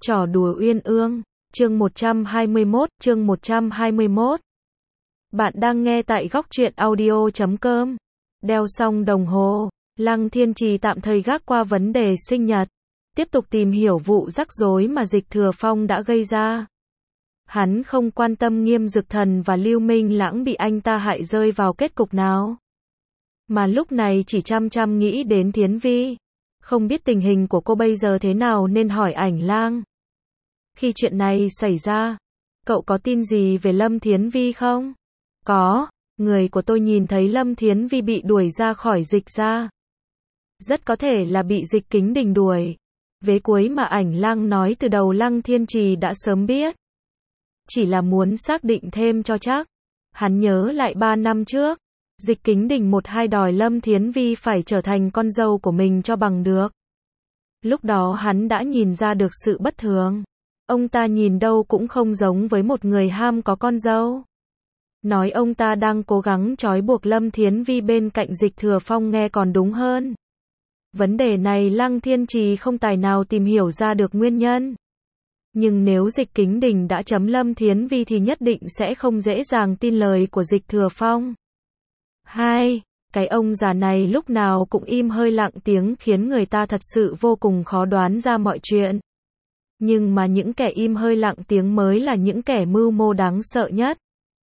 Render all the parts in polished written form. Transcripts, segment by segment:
Trò đùa uyên ương, chương 121. Bạn đang nghe tại góc truyện audio.com. Đeo xong đồng hồ, Lăng Thiên Trì tạm thời gác qua vấn đề sinh nhật, tiếp tục tìm hiểu vụ rắc rối mà Dịch Thừa Phong đã gây ra. Hắn không quan tâm Nghiêm Dực Thần và Lưu Minh Lãng bị anh ta hại rơi vào kết cục nào, mà lúc này chỉ chăm chăm nghĩ đến Thiến Vi. Không biết tình hình của cô bây giờ thế nào nên hỏi Ảnh Lang. Khi chuyện này xảy ra, cậu có tin gì về Lâm Thiến Vi không? Có, người của tôi nhìn thấy Lâm Thiến Vi bị đuổi ra khỏi Dịch gia. Rất có thể là bị Dịch Kính Đình đuổi. Vế cuối mà Ảnh Lang nói từ đầu Lăng Thiên Trì đã sớm biết. Chỉ là muốn xác định thêm cho chắc. Hắn nhớ lại 3 năm trước, Dịch Kính Đình một hai đòi Lâm Thiến Vi phải trở thành con dâu của mình cho bằng được. Lúc đó hắn đã nhìn ra được sự bất thường. Ông ta nhìn đâu cũng không giống với một người ham có con dâu. Nói ông ta đang cố gắng trói buộc Lâm Thiến Vi bên cạnh Dịch Thừa Phong nghe còn đúng hơn. Vấn đề này Lăng Thiên Trì không tài nào tìm hiểu ra được nguyên nhân. Nhưng nếu Dịch Kính Đình đã chấm Lâm Thiến Vi thì nhất định sẽ không dễ dàng tin lời của Dịch Thừa Phong. Cái ông già này lúc nào cũng im hơi lặng tiếng khiến người ta thật sự vô cùng khó đoán ra mọi chuyện. Nhưng mà những kẻ im hơi lặng tiếng mới là những kẻ mưu mô đáng sợ nhất.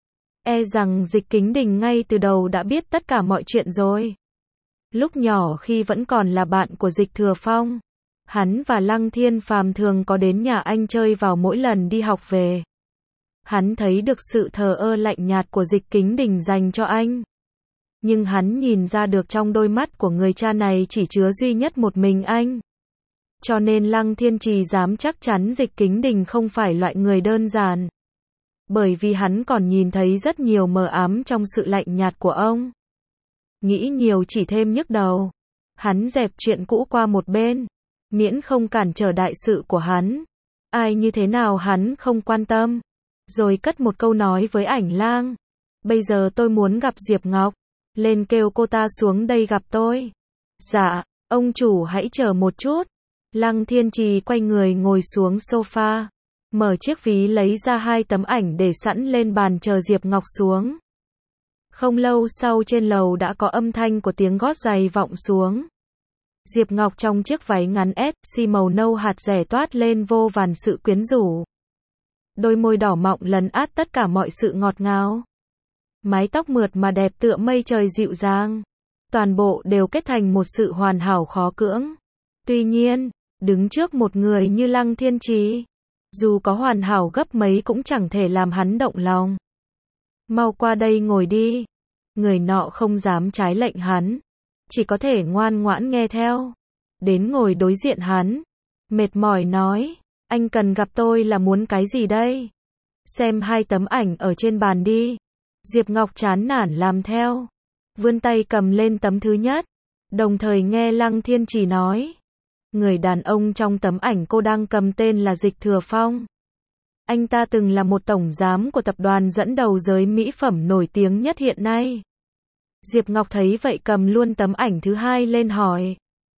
E rằng Dịch Kính Đình ngay từ đầu đã biết tất cả mọi chuyện rồi. Lúc nhỏ khi vẫn còn là bạn của Dịch Thừa Phong, hắn và Lăng Thiên Phàm thường có đến nhà anh chơi vào mỗi lần đi học về. Hắn thấy được sự thờ ơ lạnh nhạt của Dịch Kính Đình dành cho anh. Nhưng hắn nhìn ra được trong đôi mắt của người cha này chỉ chứa duy nhất một mình anh. Cho nên Lăng Thiên Trì dám chắc chắn Dịch Kính Đình không phải loại người đơn giản. Bởi vì hắn còn nhìn thấy rất nhiều mờ ám trong sự lạnh nhạt của ông. Nghĩ nhiều chỉ thêm nhức đầu. Hắn dẹp chuyện cũ qua một bên, miễn không cản trở đại sự của hắn. Ai như thế nào hắn không quan tâm. Rồi cất một câu nói với Ảnh Lang. Bây giờ tôi muốn gặp Diệp Ngọc. Lên kêu cô ta xuống đây gặp tôi. Dạ, ông chủ hãy chờ một chút. Lăng Thiên Trì quay người ngồi xuống sofa, mở chiếc ví lấy ra 2 tấm ảnh để sẵn lên bàn chờ Diệp Ngọc xuống. Không lâu sau trên lầu đã có âm thanh của tiếng gót giày vọng xuống. Diệp Ngọc trong chiếc váy ngắn SC màu nâu hạt rẻ toát lên vô vàn sự quyến rũ. Đôi môi đỏ mọng lấn át tất cả mọi sự ngọt ngào. Mái tóc mượt mà đẹp tựa mây trời dịu dàng. Toàn bộ đều kết thành một sự hoàn hảo khó cưỡng. Tuy nhiên, đứng trước một người như Lăng Thiên Trì, dù có hoàn hảo gấp mấy cũng chẳng thể làm hắn động lòng. Mau qua đây ngồi đi. Người nọ không dám trái lệnh hắn, chỉ có thể ngoan ngoãn nghe theo. Đến ngồi đối diện hắn, mệt mỏi nói, anh cần gặp tôi là muốn cái gì đây? Xem 2 tấm ảnh ở trên bàn đi. Diệp Ngọc chán nản làm theo, vươn tay cầm lên tấm thứ nhất, đồng thời nghe Lăng Thiên Trì nói. Người đàn ông trong tấm ảnh cô đang cầm tên là Dịch Thừa Phong. Anh ta từng là một tổng giám của tập đoàn dẫn đầu giới mỹ phẩm nổi tiếng nhất hiện nay. Diệp Ngọc thấy vậy cầm luôn tấm ảnh thứ 2 lên hỏi.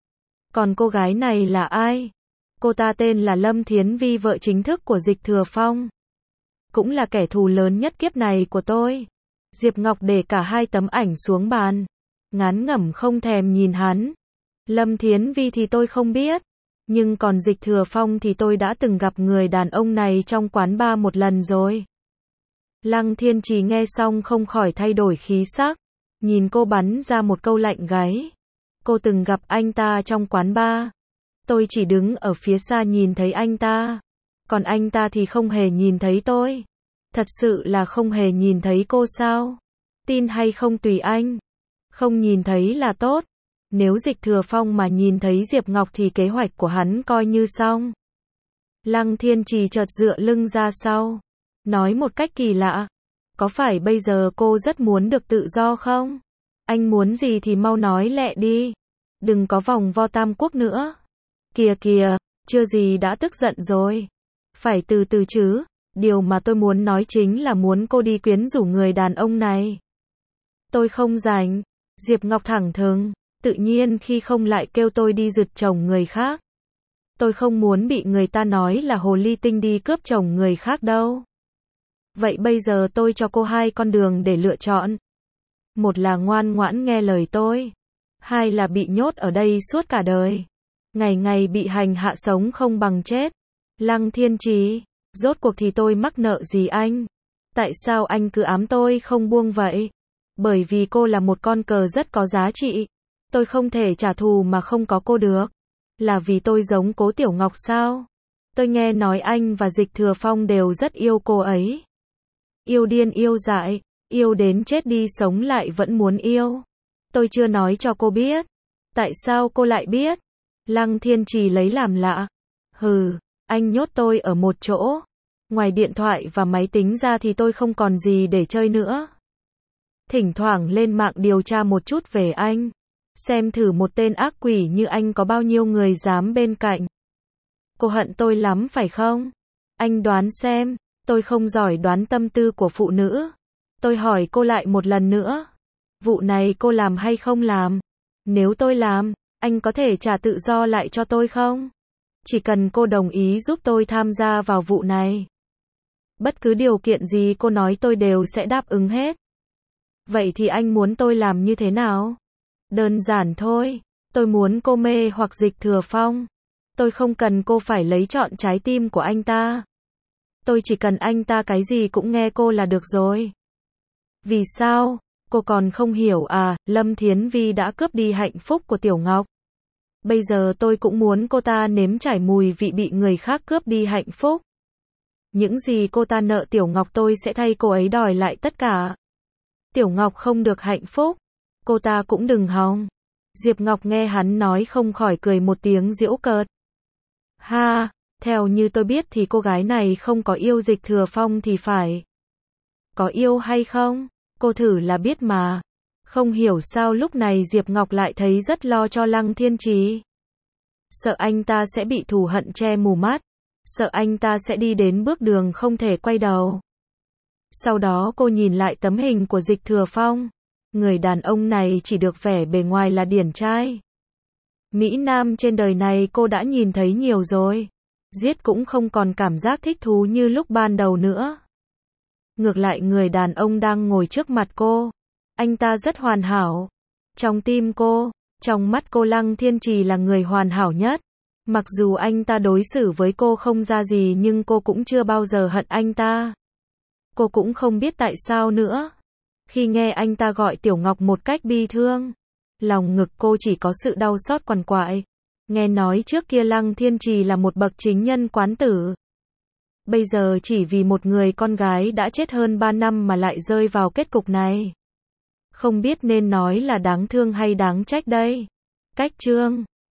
Còn cô gái này là ai? Cô ta tên là Lâm Thiến Vi, vợ chính thức của Dịch Thừa Phong. Cũng là kẻ thù lớn nhất kiếp này của tôi. Diệp Ngọc để cả 2 tấm ảnh xuống bàn, ngán ngẩm không thèm nhìn hắn. Lâm Thiến Vi thì tôi không biết, nhưng còn Dịch Thừa Phong thì tôi đã từng gặp người đàn ông này trong quán bar một lần rồi. Lăng Thiên Trì nghe xong không khỏi thay đổi khí sắc, nhìn cô bắn ra một câu lạnh gáy. Cô từng gặp anh ta trong quán bar. Tôi chỉ đứng ở phía xa nhìn thấy anh ta, còn anh ta thì không hề nhìn thấy tôi. Thật sự là không hề nhìn thấy cô sao? Tin hay không tùy anh. Không nhìn thấy là tốt. Nếu Dịch Thừa Phong mà nhìn thấy Diệp Ngọc thì kế hoạch của hắn coi như xong. Lăng Thiên Trì chợt dựa lưng ra sau, nói một cách kỳ lạ. Có phải bây giờ cô rất muốn được tự do không? Anh muốn gì thì mau nói lẹ đi. Đừng có vòng vo Tam Quốc nữa. Kìa kìa, chưa gì đã tức giận rồi. Phải từ từ chứ. Điều mà tôi muốn nói chính là muốn cô đi quyến rũ người đàn ông này. Tôi không rảnh. Diệp Ngọc thẳng thừng. Tự nhiên khi không lại kêu tôi đi rượt chồng người khác. Tôi không muốn bị người ta nói là hồ ly tinh đi cướp chồng người khác đâu. Vậy bây giờ tôi cho cô 2 con đường để lựa chọn. Một là ngoan ngoãn nghe lời tôi. 2 là bị nhốt ở đây suốt cả đời. Ngày ngày bị hành hạ sống không bằng chết. Lăng Thiên Trì, rốt cuộc thì tôi mắc nợ gì anh? Tại sao anh cứ ám tôi không buông vậy? Bởi vì cô là một con cờ rất có giá trị. Tôi không thể trả thù mà không có cô được. Là vì tôi giống Cố Tiểu Ngọc sao? Tôi nghe nói anh và Dịch Thừa Phong đều rất yêu cô ấy. Yêu điên yêu dại, yêu đến chết đi sống lại vẫn muốn yêu. Tôi chưa nói cho cô biết. Tại sao cô lại biết? Lăng Thiên Trì lấy làm lạ. Hừ, anh nhốt tôi ở một chỗ. Ngoài điện thoại và máy tính ra thì tôi không còn gì để chơi nữa. Thỉnh thoảng lên mạng điều tra một chút về anh. Xem thử một tên ác quỷ như anh có bao nhiêu người dám bên cạnh. Cô hận tôi lắm phải không? Anh đoán xem, tôi không giỏi đoán tâm tư của phụ nữ. Tôi hỏi cô lại một lần nữa. Vụ này cô làm hay không làm? Nếu tôi làm, anh có thể trả tự do lại cho tôi không? Chỉ cần cô đồng ý giúp tôi tham gia vào vụ này. Bất cứ điều kiện gì cô nói tôi đều sẽ đáp ứng hết. Vậy thì anh muốn tôi làm như thế nào? Đơn giản thôi, tôi muốn cô mê hoặc Dịch Thừa Phong. Tôi không cần cô phải lấy trọn trái tim của anh ta. Tôi chỉ cần anh ta cái gì cũng nghe cô là được rồi. Vì sao? Cô còn không hiểu à, Lâm Thiến Vi đã cướp đi hạnh phúc của Tiểu Ngọc. Bây giờ tôi cũng muốn cô ta nếm trải mùi vị bị người khác cướp đi hạnh phúc. Những gì cô ta nợ Tiểu Ngọc tôi sẽ thay cô ấy đòi lại tất cả. Tiểu Ngọc không được hạnh phúc, cô ta cũng đừng hòng. Diệp Ngọc nghe hắn nói không khỏi cười một tiếng giễu cợt. Ha, theo như tôi biết thì cô gái này không có yêu Dịch Thừa Phong thì phải. Có yêu hay không? Cô thử là biết mà. Không hiểu sao lúc này Diệp Ngọc lại thấy rất lo cho Lăng Thiên Trì. Sợ anh ta sẽ bị thù hận che mù mắt. Sợ anh ta sẽ đi đến bước đường không thể quay đầu. Sau đó cô nhìn lại tấm hình của Dịch Thừa Phong. Người đàn ông này chỉ được vẻ bề ngoài là điển trai. Mỹ Nam trên đời này cô đã nhìn thấy nhiều rồi. Giết cũng không còn cảm giác thích thú như lúc ban đầu nữa. Ngược lại người đàn ông đang ngồi trước mặt cô. Anh ta rất hoàn hảo. Trong tim cô, trong mắt cô Lăng Thiên Trì là người hoàn hảo nhất. Mặc dù anh ta đối xử với cô không ra gì nhưng cô cũng chưa bao giờ hận anh ta. Cô cũng không biết tại sao nữa. Khi nghe anh ta gọi Tiểu Ngọc một cách bi thương, lòng ngực cô chỉ có sự đau xót quằn quại. Nghe nói trước kia Lăng Thiên Trì là một bậc chính nhân quán tử. Bây giờ chỉ vì một người con gái đã chết hơn 3 năm mà lại rơi vào kết cục này. Không biết nên nói là đáng thương hay đáng trách đây. Cách chương